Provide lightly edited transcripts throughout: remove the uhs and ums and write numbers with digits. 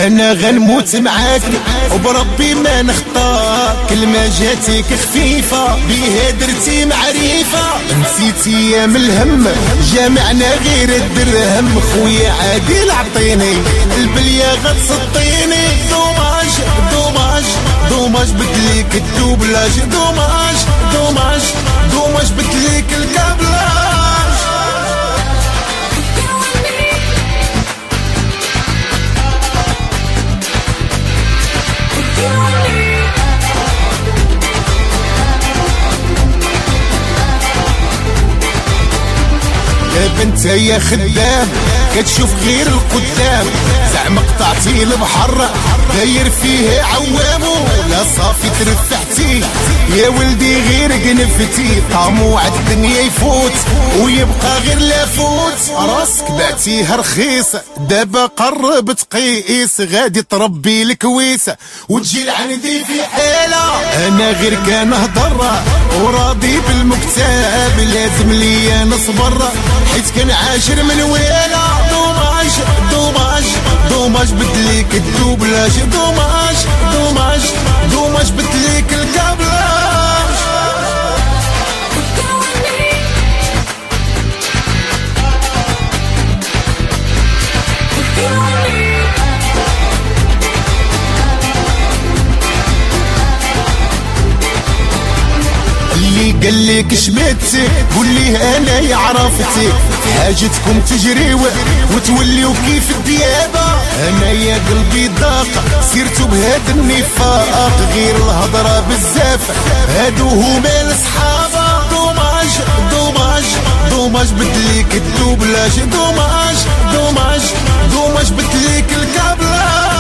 انا غنموت معاك وبربي ما نخطاك، كل ما جاتك خفيفه بيها درتي معرفه، نسيتي يا من الهم جامعنا غير الدرهم، خويا عادل عطيني البليه غتسطيني، دوماج دوماج دوماج بدليك الدوبلاج، دوماج دوماج دوماج بدليك الكابلاج. دابا انت يا خدام كتشوف غير القدام، زعما قطعتي البحر داير فيه عوامو، لا صافي ترفعتي يا ولدي غير قنفتي، طموع الدنيا يفوت ويبقى غير لافوت، راسك بعتيها رخيصة دابا قرب تقيس، غادي تربي الكويسة وتجي لعندي في حالة، انا غير كنهضر وراضي بالمكتاب، لازم ليا نصبر حيت كنعاشر من ويلا، دوماج دوماج دوماج بدليك الدوبلاج، دوماج دوماج دوماج بدليك الكابلاج. اللي قالك شمتك قوليه انا يا عرفتك، حاجتكم تجريو وتوليو كيف الديابه، انا يا قلبي ضاق سيرتو بهاد النفاق، غير الهضره بزاف هادو هما الصحابه، دوماج دوماج دوماج بدليك الدوبلاج، دوماج دوماج دوماج بدليك الكابلاج.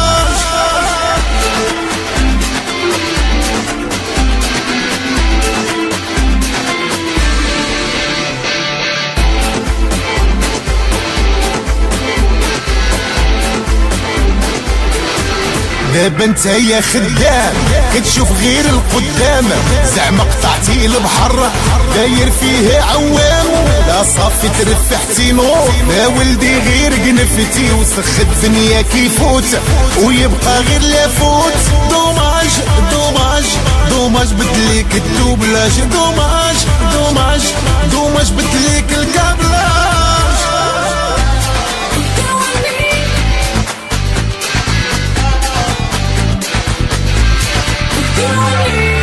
دابا انت يا خدام كتشوف غير القدام، زعما قطعتي البحر داير فيه عوام، لا صافي ترفعتي نور يا ولدي غير قنفتي، وسخ الدنيا كيفوت ويبقى غير لافوت، دوماج دوماج دوماج بدليك الدوبلاج، دوماج دوماج دوماج بدليك الكابلاج. Yeah.